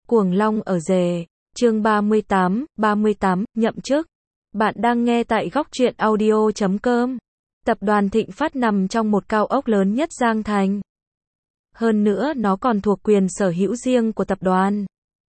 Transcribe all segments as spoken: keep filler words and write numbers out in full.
Cuồng long ở rể, chương ba mươi tám, ba mươi tám, nhậm chức. Bạn đang nghe tại góc truyện audio chấm com. Tập đoàn Thịnh Phát nằm trong một cao ốc lớn nhất Giang Thành. Hơn nữa nó còn thuộc quyền sở hữu riêng của tập đoàn.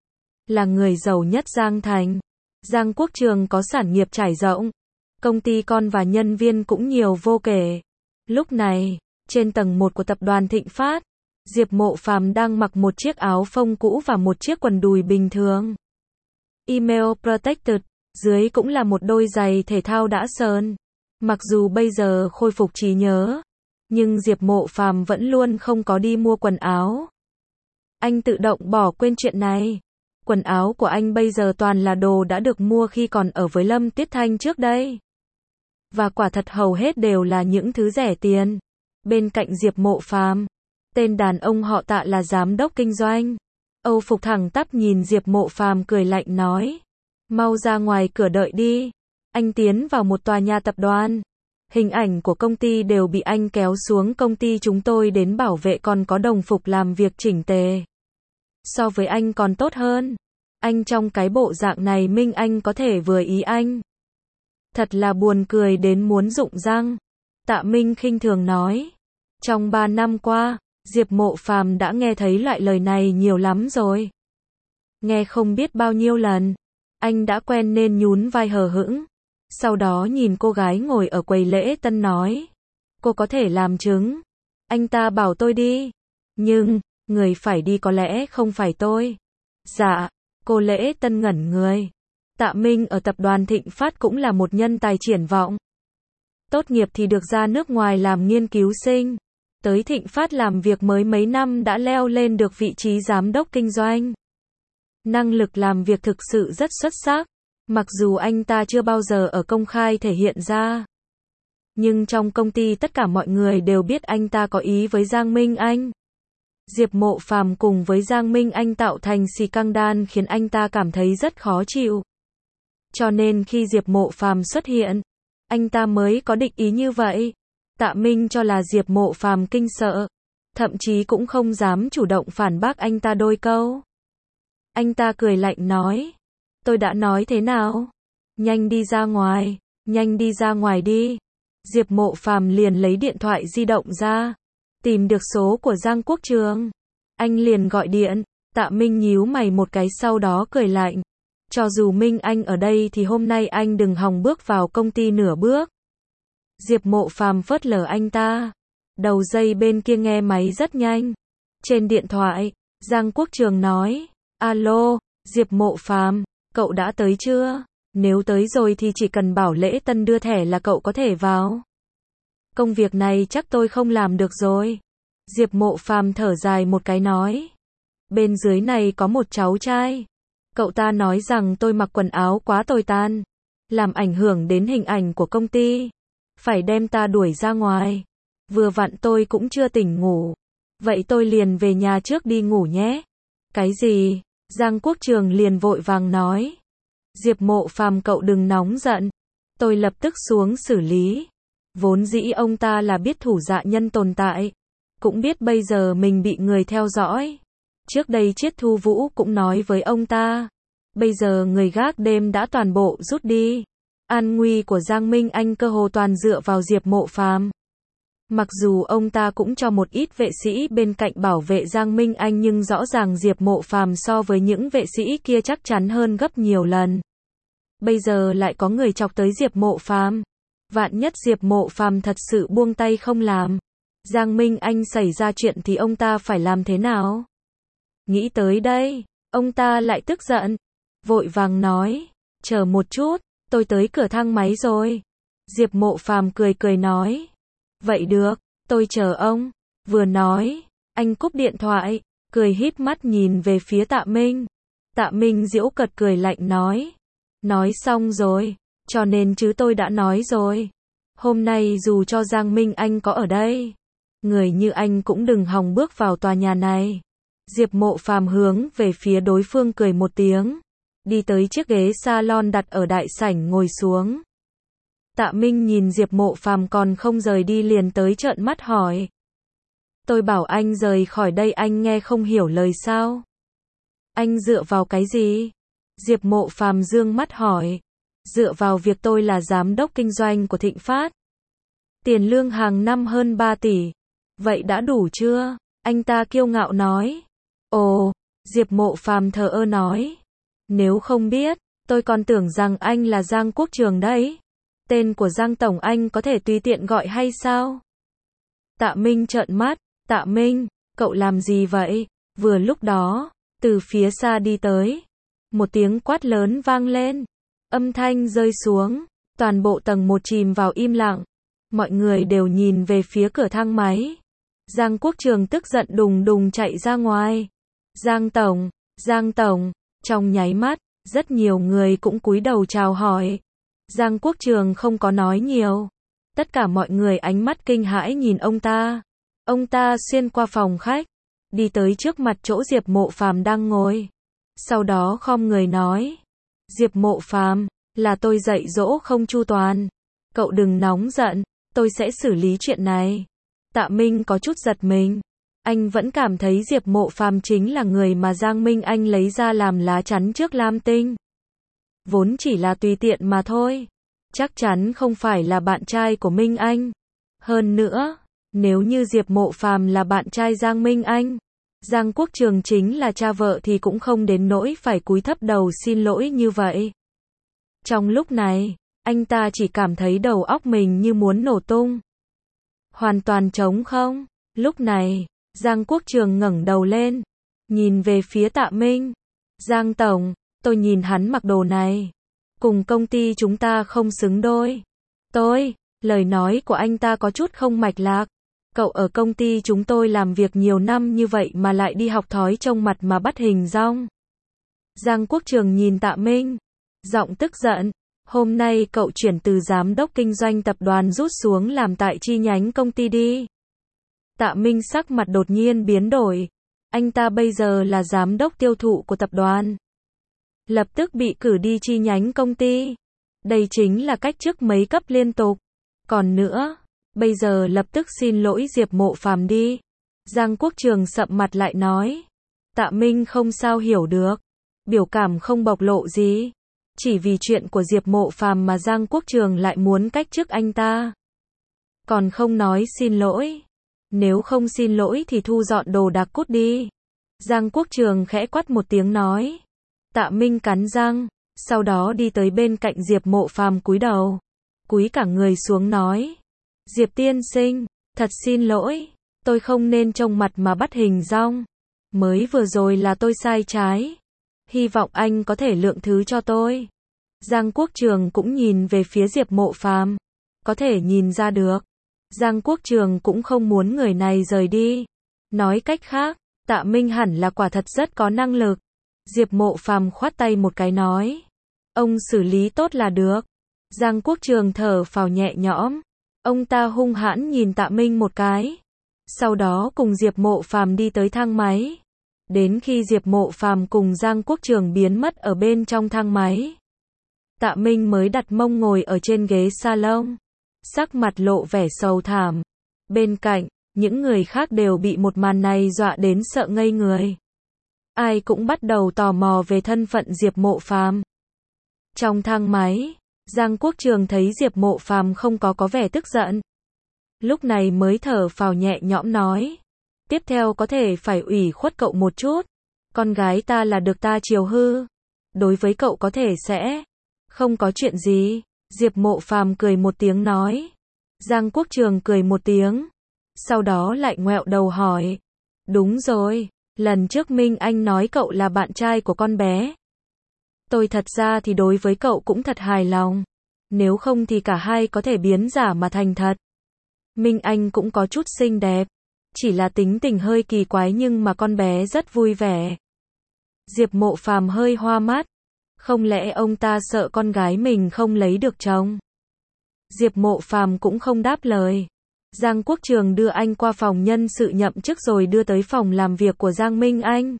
Là người giàu nhất Giang Thành, Giang Quốc Trường có sản nghiệp trải rộng. Công ty con và nhân viên cũng nhiều vô kể. Lúc này, trên tầng một của tập đoàn Thịnh Phát, Diệp Mộ Phàm đang mặc một chiếc áo phông cũ và một chiếc quần đùi bình thường. Email protected, dưới cũng là một đôi giày thể thao đã sơn. Mặc dù bây giờ khôi phục trí nhớ, nhưng Diệp Mộ Phàm vẫn luôn không có đi mua quần áo. Anh tự động bỏ quên chuyện này. Quần áo của anh bây giờ toàn là đồ đã được mua khi còn ở với Lâm Tiết Thanh trước đây. Và quả thật hầu hết đều là những thứ rẻ tiền. Bên cạnh Diệp Mộ Phàm, tên đàn ông họ Tạ là giám đốc kinh doanh. Âu phục thẳng tắp nhìn Diệp Mộ Phàm cười lạnh nói: "Mau ra ngoài cửa đợi đi." Anh tiến vào một tòa nhà tập đoàn. Hình ảnh của công ty đều bị anh kéo xuống, công ty chúng tôi đến bảo vệ còn có đồng phục làm việc chỉnh tề. So với anh còn tốt hơn. Anh trong cái bộ dạng này Minh Anh có thể vừa ý anh. Thật là buồn cười đến muốn rụng răng. Tạ Minh khinh thường nói. Trong ba năm qua, Diệp Mộ Phàm đã nghe thấy loại lời này nhiều lắm rồi. Nghe không biết bao nhiêu lần. Anh đã quen nên nhún vai hờ hững. Sau đó nhìn cô gái ngồi ở quầy lễ tân nói: "Cô có thể làm chứng." Anh ta bảo tôi đi. Nhưng, người phải đi có lẽ không phải tôi. Dạ, cô lễ tân ngẩn người. Tạ Minh ở tập đoàn Thịnh Phát cũng là một nhân tài triển vọng. Tốt nghiệp thì được ra nước ngoài làm nghiên cứu sinh. Tới Thịnh Phát làm việc mới mấy năm đã leo lên được vị trí giám đốc kinh doanh. Năng lực làm việc thực sự rất xuất sắc. Mặc dù anh ta chưa bao giờ ở công khai thể hiện ra. Nhưng trong công ty tất cả mọi người đều biết anh ta có ý với Giang Minh Anh. Diệp Mộ Phàm cùng với Giang Minh Anh tạo thành xì căng đan khiến anh ta cảm thấy rất khó chịu. Cho nên khi Diệp Mộ Phàm xuất hiện, anh ta mới có định ý như vậy. Tạ Minh cho là Diệp Mộ Phàm kinh sợ, thậm chí cũng không dám chủ động phản bác anh ta đôi câu. Anh ta cười lạnh nói: "Tôi đã nói thế nào? Nhanh đi ra ngoài, nhanh đi ra ngoài đi." Diệp Mộ Phàm liền lấy điện thoại di động ra, tìm được số của Giang Quốc Trường. Anh liền gọi điện. Tạ Minh nhíu mày một cái sau đó cười lạnh: "Cho dù Minh Anh ở đây thì hôm nay anh đừng hòng bước vào công ty nửa bước." Diệp Mộ Phàm phớt lờ anh ta. Đầu dây bên kia nghe máy rất nhanh. Trên điện thoại, Giang Quốc Trường nói: "Alo, Diệp Mộ Phàm, cậu đã tới chưa? Nếu tới rồi thì chỉ cần bảo lễ tân đưa thẻ là cậu có thể vào. Công việc này chắc tôi không làm được rồi." Diệp Mộ Phàm thở dài một cái nói: "Bên dưới này có một cháu trai. Cậu ta nói rằng tôi mặc quần áo quá tồi tàn, làm ảnh hưởng đến hình ảnh của công ty. Phải đem ta đuổi ra ngoài. Vừa vặn tôi cũng chưa tỉnh ngủ. Vậy tôi liền về nhà trước đi ngủ nhé." "Cái gì?" Giang Quốc Trường liền vội vàng nói. "Diệp Mộ Phàm cậu đừng nóng giận. Tôi lập tức xuống xử lý." Vốn dĩ ông ta là biết thủ dạ nhân tồn tại. Cũng biết bây giờ mình bị người theo dõi. Trước đây Triết Thu Vũ cũng nói với ông ta. Bây giờ người gác đêm đã toàn bộ rút đi. An nguy của Giang Minh Anh cơ hồ toàn dựa vào Diệp Mộ Phàm. Mặc dù ông ta cũng cho một ít vệ sĩ bên cạnh bảo vệ Giang Minh Anh nhưng rõ ràng Diệp Mộ Phàm so với những vệ sĩ kia chắc chắn hơn gấp nhiều lần. Bây giờ lại có người chọc tới Diệp Mộ Phàm. Vạn nhất Diệp Mộ Phàm thật sự buông tay không làm, Giang Minh Anh xảy ra chuyện thì ông ta phải làm thế nào? Nghĩ tới đây, ông ta lại tức giận, vội vàng nói: "Chờ một chút, tôi tới cửa thang máy rồi." Diệp Mộ Phàm cười cười nói: "Vậy được, tôi chờ ông." Vừa nói, anh cúp điện thoại, cười híp mắt nhìn về phía Tạ Minh. Tạ Minh giễu cợt cười lạnh nói: "Nói xong rồi, cho nên chứ tôi đã nói rồi. Hôm nay dù cho Giang Minh Anh có ở đây, người như anh cũng đừng hòng bước vào tòa nhà này." Diệp Mộ Phàm hướng về phía đối phương cười một tiếng, đi tới chiếc ghế salon đặt ở đại sảnh ngồi xuống. Tạ Minh nhìn Diệp Mộ Phàm còn không rời đi liền tới trợn mắt hỏi: "Tôi bảo anh rời khỏi đây anh nghe không hiểu lời sao?" Anh dựa vào cái gì? Diệp Mộ Phàm dương mắt hỏi. Dựa vào việc tôi là giám đốc kinh doanh của Thịnh Phát. Tiền lương hàng năm hơn ba tỷ. Vậy đã đủ chưa? Anh ta kiêu ngạo nói. Ồ, Diệp Mộ Phàm thờ ơ nói. Nếu không biết, tôi còn tưởng rằng anh là Giang Quốc Trường đấy. Tên của Giang Tổng anh có thể tùy tiện gọi hay sao? Tạ Minh trợn mắt. Tạ Minh, cậu làm gì vậy? Vừa lúc đó, từ phía xa đi tới. Một tiếng quát lớn vang lên. Âm thanh rơi xuống. Toàn bộ tầng một chìm vào im lặng. Mọi người đều nhìn về phía cửa thang máy. Giang Quốc Trường tức giận đùng đùng chạy ra ngoài. Giang Tổng, Giang Tổng. Trong nháy mắt, rất nhiều người cũng cúi đầu chào hỏi. Giang Quốc Trường không có nói nhiều. Tất cả mọi người ánh mắt kinh hãi nhìn ông ta. Ông ta xuyên qua phòng khách, đi tới trước mặt chỗ Diệp Mộ Phàm đang ngồi. Sau đó khom người nói. Diệp Mộ Phàm, là tôi dạy dỗ không chu toàn. Cậu đừng nóng giận, tôi sẽ xử lý chuyện này. Tạ Minh có chút giật mình. Anh vẫn cảm thấy Diệp Mộ Phàm chính là người mà Giang Minh Anh lấy ra làm lá chắn trước Lam Tinh. Vốn chỉ là tùy tiện mà thôi. Chắc chắn không phải là bạn trai của Minh Anh. Hơn nữa, nếu như Diệp Mộ Phàm là bạn trai Giang Minh Anh, Giang Quốc Trường chính là cha vợ thì cũng không đến nỗi phải cúi thấp đầu xin lỗi như vậy. Trong lúc này, anh ta chỉ cảm thấy đầu óc mình như muốn nổ tung. Hoàn toàn trống không. Lúc này, Giang Quốc Trường ngẩng đầu lên, nhìn về phía Tạ Minh. Giang Tổng, tôi nhìn hắn mặc đồ này, cùng công ty chúng ta không xứng đôi. Tôi, lời nói của anh ta có chút không mạch lạc. Cậu ở công ty chúng tôi làm việc nhiều năm như vậy mà lại đi học thói trông mặt mà bắt hình dong. Giang Quốc Trường nhìn Tạ Minh, giọng tức giận. Hôm nay cậu chuyển từ giám đốc kinh doanh tập đoàn rút xuống làm tại chi nhánh công ty đi. Tạ Minh sắc mặt đột nhiên biến đổi. Anh ta bây giờ là giám đốc tiêu thụ của tập đoàn. Lập tức bị cử đi chi nhánh công ty. Đây chính là cách chức mấy cấp liên tục. Còn nữa, bây giờ lập tức xin lỗi Diệp Mộ Phàm đi. Giang Quốc Trường sậm mặt lại nói. Tạ Minh không sao hiểu được. Biểu cảm không bộc lộ gì. Chỉ vì chuyện của Diệp Mộ Phàm mà Giang Quốc Trường lại muốn cách chức anh ta. Còn không nói xin lỗi. Nếu không xin lỗi thì thu dọn đồ đạc cút đi. Giang Quốc Trường khẽ quát một tiếng nói. Tạ Minh cắn răng, sau đó đi tới bên cạnh Diệp Mộ Phàm cúi đầu. Cúi cả người xuống nói. Diệp tiên sinh, thật xin lỗi. Tôi không nên trông mặt mà bắt hình dong. Mới vừa rồi là tôi sai trái. Hy vọng anh có thể lượng thứ cho tôi. Giang Quốc Trường cũng nhìn về phía Diệp Mộ Phàm. Có thể nhìn ra được. Giang Quốc Trường cũng không muốn người này rời đi. Nói cách khác, Tạ Minh hẳn là quả thật rất có năng lực. Diệp Mộ Phàm khoát tay một cái nói. Ông xử lý tốt là được. Giang Quốc Trường thở phào nhẹ nhõm. Ông ta hung hãn nhìn Tạ Minh một cái. Sau đó cùng Diệp Mộ Phàm đi tới thang máy. Đến khi Diệp Mộ Phàm cùng Giang Quốc Trường biến mất ở bên trong thang máy, Tạ Minh mới đặt mông ngồi ở trên ghế salon, sắc mặt lộ vẻ sầu thảm. Bên cạnh, những người khác đều bị một màn này dọa đến sợ ngây người. Ai cũng bắt đầu tò mò về thân phận Diệp Mộ Phàm. Trong thang máy, Giang Quốc Trường thấy Diệp Mộ Phàm không có có vẻ tức giận. Lúc này mới thở phào nhẹ nhõm nói. Tiếp theo có thể phải ủy khuất cậu một chút. Con gái ta là được ta chiều hư. Đối với cậu có thể sẽ không có chuyện gì. Diệp Mộ Phàm cười một tiếng nói. Giang Quốc Trường cười một tiếng. Sau đó lại ngoẹo đầu hỏi. Đúng rồi, lần trước Minh Anh nói cậu là bạn trai của con bé. Tôi thật ra thì đối với cậu cũng thật hài lòng. Nếu không thì cả hai có thể biến giả mà thành thật. Minh Anh cũng có chút xinh đẹp. Chỉ là tính tình hơi kỳ quái nhưng mà con bé rất vui vẻ. Diệp Mộ Phàm hơi hoa mắt. Không lẽ ông ta sợ con gái mình không lấy được chồng? Diệp Mộ Phàm cũng không đáp lời. Giang Quốc Trường đưa anh qua phòng nhân sự nhậm chức rồi đưa tới phòng làm việc của Giang Minh Anh.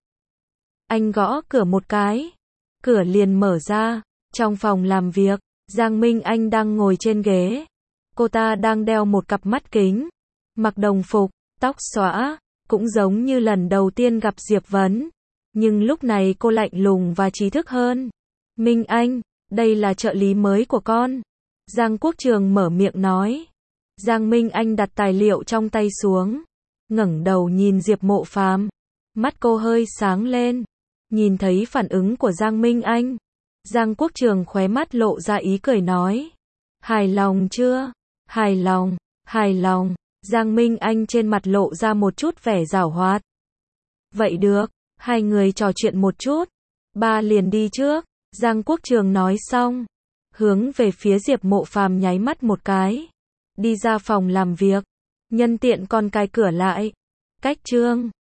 Anh gõ cửa một cái. Cửa liền mở ra. Trong phòng làm việc, Giang Minh Anh đang ngồi trên ghế. Cô ta đang đeo một cặp mắt kính. Mặc đồng phục, tóc xõa, cũng giống như lần đầu tiên gặp Diệp Vấn. Nhưng lúc này cô lạnh lùng và trí thức hơn. Minh Anh, đây là trợ lý mới của con. Giang Quốc Trường mở miệng nói. Giang Minh Anh đặt tài liệu trong tay xuống, ngẩng đầu nhìn Diệp Mộ Phàm. Mắt cô hơi sáng lên, nhìn thấy phản ứng của Giang Minh Anh. Giang Quốc Trường khóe mắt lộ ra ý cười nói. Hài lòng chưa? Hài lòng, hài lòng. Giang Minh Anh trên mặt lộ ra một chút vẻ giảo hoạt. Vậy được, hai người trò chuyện một chút. Ba liền đi trước. Giang Quốc Trường nói xong, hướng về phía Diệp Mộ Phàm nháy mắt một cái. Đi ra phòng làm việc. Nhân tiện còn cài cửa lại. Cách chương